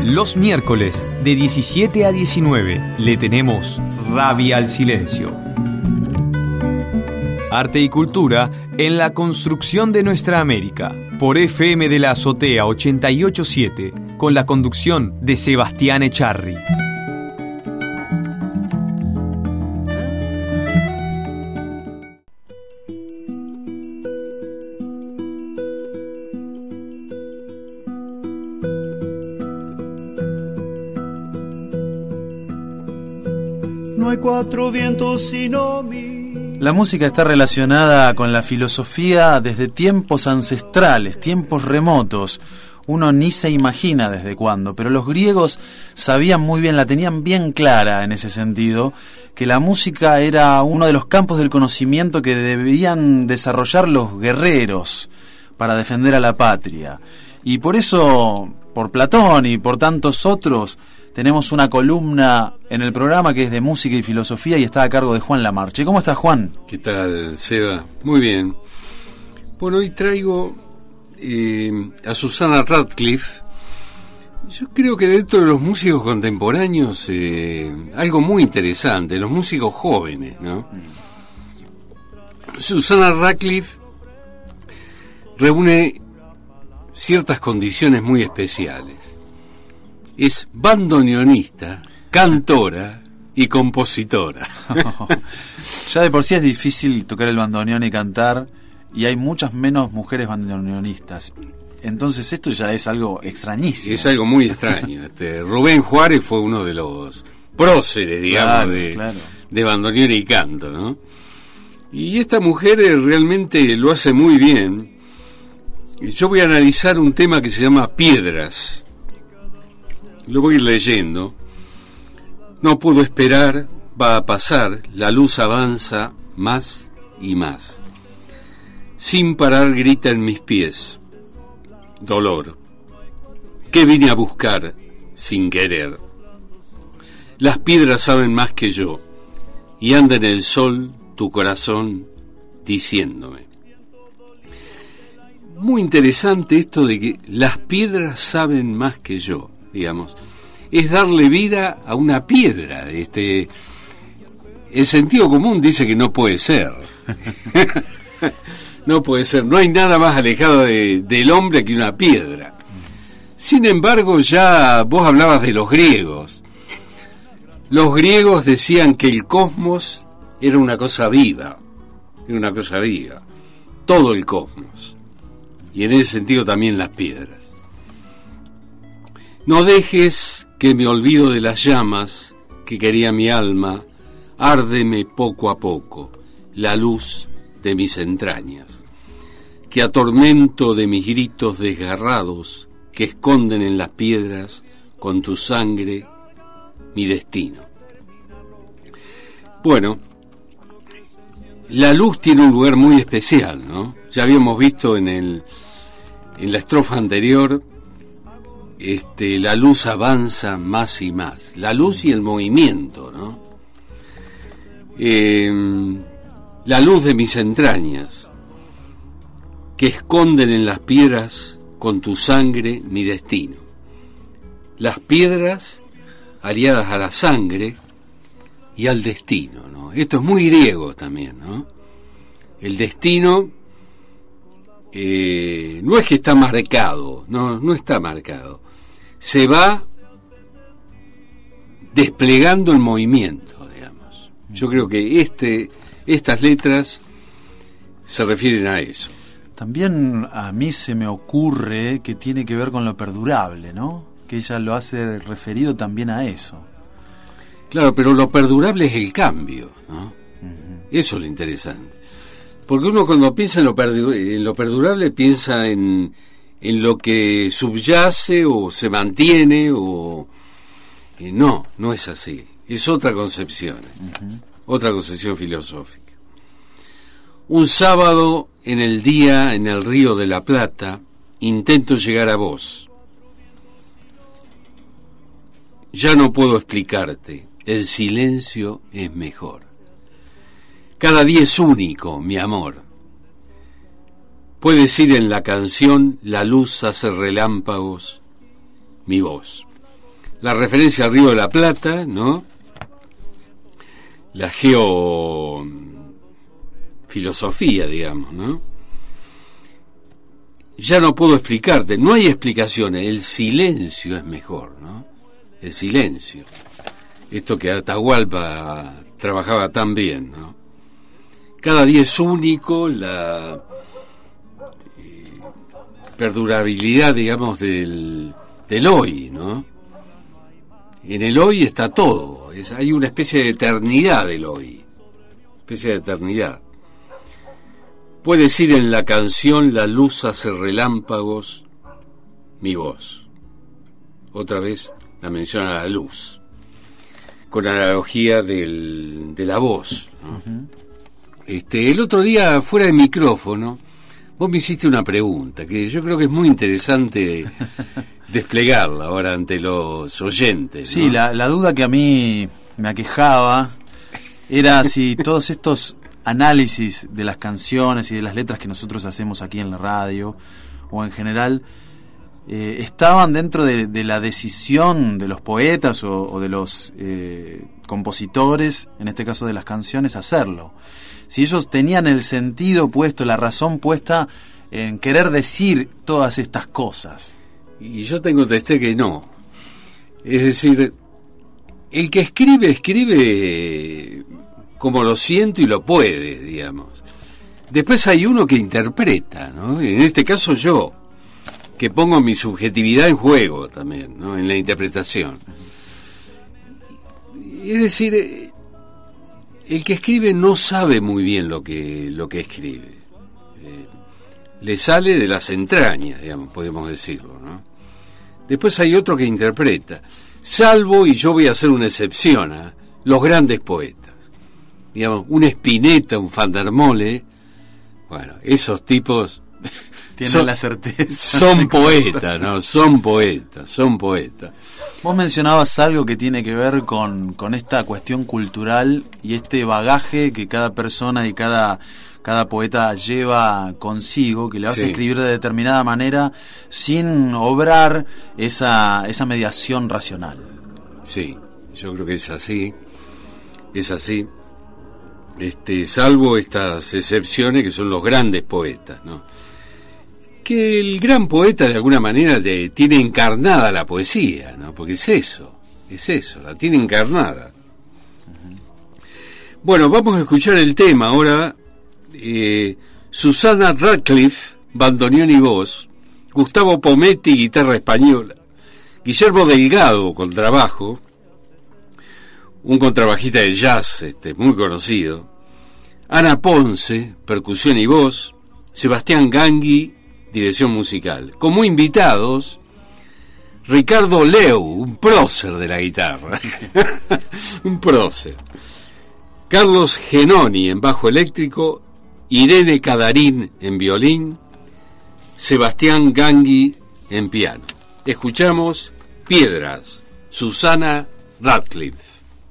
Los miércoles de 17 a 19 le tenemos Rabia al Silencio. Arte y cultura en la construcción de nuestra América. Por FM de la Azotea 88.7, con la conducción de Sebastián Echarri. No hay cuatro vientos sino mí. La música está relacionada con la filosofía desde tiempos ancestrales, tiempos remotos. Uno ni se imagina desde cuándo, pero los griegos sabían muy bien, la tenían bien clara en ese sentido, que la música era uno de los campos del conocimiento que debían desarrollar los guerreros para defender a la patria. Y por eso, por Platón y por tantos otros, tenemos una columna en el programa que es de música y filosofía y está a cargo de Juan Lamarche. ¿Cómo estás, Juan? ¿Qué tal, Seba? Muy bien. Bueno, hoy traigo a Susanna Radcliffe. Yo creo que dentro de los músicos contemporáneos, algo muy interesante, los músicos jóvenes, ¿no? Susanna Radcliffe reúne ciertas condiciones muy especiales. Es bandoneonista, cantora y compositora. Ya de por sí es difícil tocar el bandoneón y cantar, y hay muchas menos mujeres bandoneonistas. Entonces esto ya es algo extrañísimo. Es algo muy extraño. Rubén Juárez fue uno de los próceres, digamos, de bandoneón y canto, ¿no? Y esta mujer realmente lo hace muy bien. Yo voy a analizar un tema que se llama Piedras. Lo voy a ir leyendo. No puedo esperar, va a pasar, la luz avanza más y más. Sin parar grita en mis pies. Dolor. ¿Qué vine a buscar sin querer? Las piedras saben más que yo, y anda en el sol tu corazón diciéndome. Muy interesante esto de que las piedras saben más que yo. Digamos, es darle vida a una piedra. El sentido común dice que no puede ser. No puede ser, no hay nada más alejado del hombre que una piedra. Sin embargo, ya vos hablabas de los griegos. Los griegos decían que el cosmos era una cosa viva, todo el cosmos, y en ese sentido también las piedras. No dejes que me olvido de las llamas que quería mi alma, árdeme poco a poco la luz de mis entrañas, que atormento de mis gritos desgarrados que esconden en las piedras con tu sangre mi destino. Bueno, la luz tiene un lugar muy especial, ¿no? Ya habíamos visto en la estrofa anterior. La luz avanza más y más. La luz y el movimiento, ¿no? La luz de mis entrañas, que esconden en las piedras con tu sangre mi destino. Las piedras aliadas a la sangre y al destino, ¿no? Esto es muy griego también, ¿no? El destino no es que está marcado, no está marcado. Se va desplegando el movimiento, digamos. Yo creo que estas letras se refieren a eso. También a mí se me ocurre que tiene que ver con lo perdurable, ¿no? Que ella lo hace referido también a eso. Claro, pero lo perdurable es el cambio, ¿no? Uh-huh. Eso es lo interesante. Porque uno cuando piensa en lo perdurable piensa en lo que subyace o se mantiene o... no es así. Es otra concepción, otra concepción filosófica. Un sábado en el día en el Río de la Plata intento llegar a vos. Ya no puedo explicarte, el silencio es mejor. Cada día es único, mi amor. Puedes ir en la canción, la luz hace relámpagos, mi voz. la referencia al Río de la Plata, ¿no? La geofilosofía, digamos, ¿no? Ya no puedo explicarte, no hay explicaciones, el silencio es mejor, ¿no? El silencio. Esto que Atahualpa trabajaba tan bien, ¿no? Cada día es único, la perdurabilidad, digamos, del hoy, ¿no? En el hoy está todo, hay una especie de eternidad del hoy, especie de eternidad. Puede decir en la canción la luz hace relámpagos, mi voz. Otra vez la menciona la luz, con analogía de la voz, ¿no? El otro día, fuera de micrófono, vos me hiciste una pregunta que yo creo que es muy interesante desplegarla ahora ante los oyentes, ¿no? Sí, la duda que a mí me aquejaba era si todos estos análisis de las canciones y de las letras que nosotros hacemos aquí en la radio o en general estaban dentro de la decisión de los poetas o de los compositores, en este caso de las canciones, hacerlo. Si ellos tenían el sentido puesto, la razón puesta en querer decir todas estas cosas. Y yo te contesté que no. Es decir, el que escribe como lo siento y lo puede, digamos. Después hay uno que interpreta, ¿no? En este caso yo, que pongo mi subjetividad en juego también, ¿no? En la interpretación. Es decir, el que escribe no sabe muy bien lo que escribe. Le sale de las entrañas, digamos, podemos decirlo, ¿no? Después hay otro que interpreta. Salvo, y yo voy a hacer una excepción, los grandes poetas. Digamos, un Spinetta, un Van der Mole, bueno, esos tipos tienen la certeza. Son poetas, ¿no? Son poetas. Vos mencionabas algo que tiene que ver con esta cuestión cultural y este bagaje que cada persona y cada poeta lleva consigo, que le vas a escribir de determinada manera sin obrar esa mediación racional. Sí, yo creo que es así. Salvo estas excepciones que son los grandes poetas, ¿no? Que el gran poeta de alguna manera tiene encarnada la poesía, ¿no? Porque es eso, la tiene encarnada. Bueno, vamos a escuchar el tema ahora. Susana Radcliffe, bandoneón y voz, Gustavo Pometti, guitarra española, Guillermo Delgado, contrabajo, un contrabajista de jazz muy conocido, Ana Ponce, percusión y voz, Sebastián Gangui, dirección musical. Como invitados, Ricardo Leu, un prócer de la guitarra, un prócer, Carlos Genoni en bajo eléctrico, Irene Cadarín en violín, Sebastián Gangui en piano. Escuchamos Piedras, Susana Radcliffe.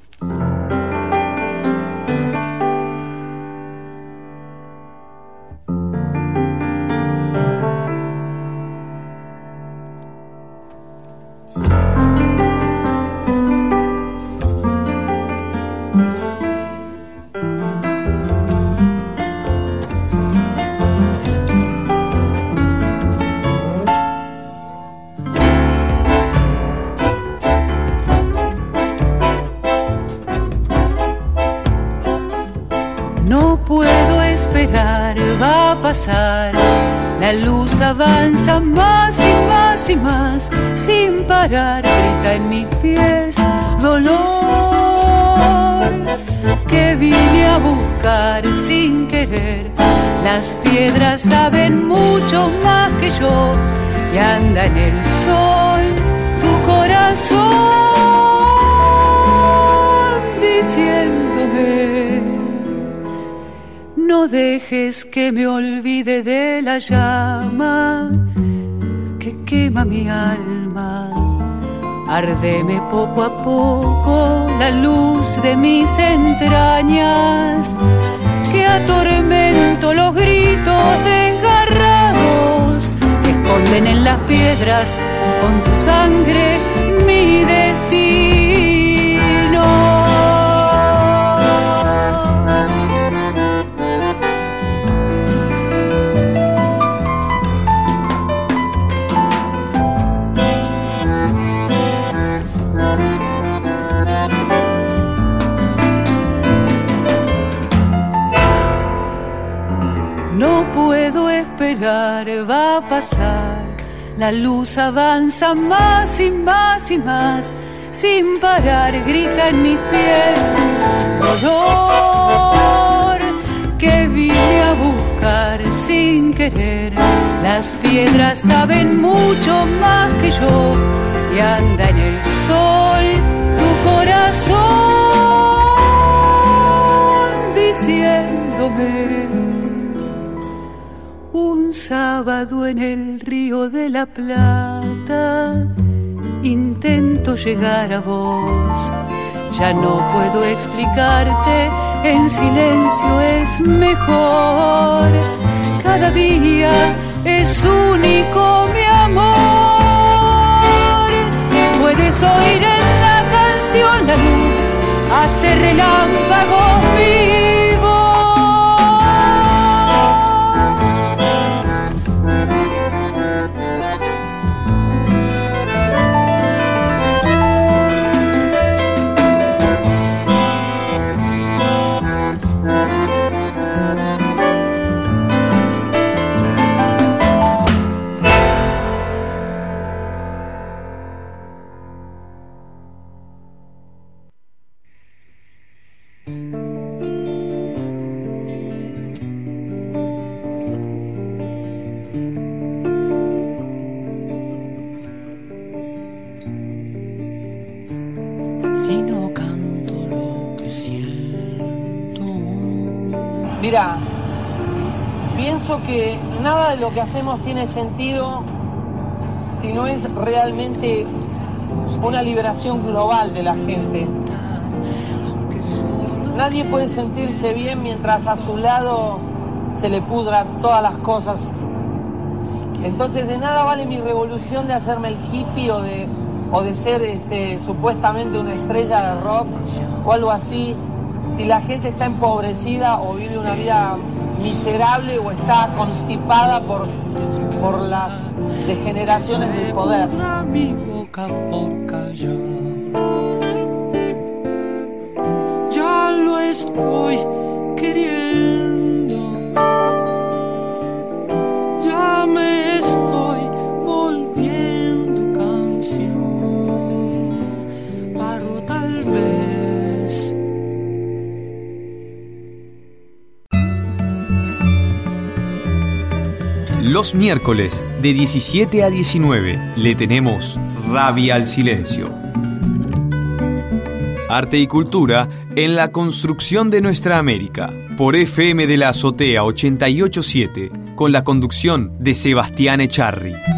La luz avanza más y más y más, sin parar, grita en mis pies, dolor que vine a buscar sin querer. Las piedras saben mucho más que yo y anda en el sol tu corazón diciéndome: no dejes que me olvide de la llama que quema mi alma. Árdeme poco a poco la luz de mis entrañas, que atormento los gritos desgarrados que esconden en las piedras con tu sangre mi destino. llegar, va a pasar. La luz avanza más y más y más, sin parar grita en mis pies. Dolor que vine a buscar sin querer. Las piedras saben mucho más que yo y anda en el sol tu corazón diciéndome. Un sábado en el Río de la Plata intento llegar a vos. Ya no puedo explicarte, en silencio es mejor. Cada día es único, mi amor. Puedes oír en la canción la luz, hace relámpagos vivos. Mira, pienso que nada de lo que hacemos tiene sentido si no es realmente una liberación global de la gente. Nadie puede sentirse bien mientras a su lado se le pudran todas las cosas. Entonces de nada vale mi revolución de hacerme el hippie o de ser supuestamente una estrella de rock o algo así, si la gente está empobrecida o vive una vida miserable o está constipada por las degeneraciones del poder. Mi boca por callar. Ya lo estoy queriendo. Ya me estoy volviendo canción. Paro tal vez. Los miércoles de 17 a 19 le tenemos Rabia al Silencio. Arte y cultura en la construcción de nuestra América. Por FM de la Azotea 88.7 con la conducción de Sebastián Echarri.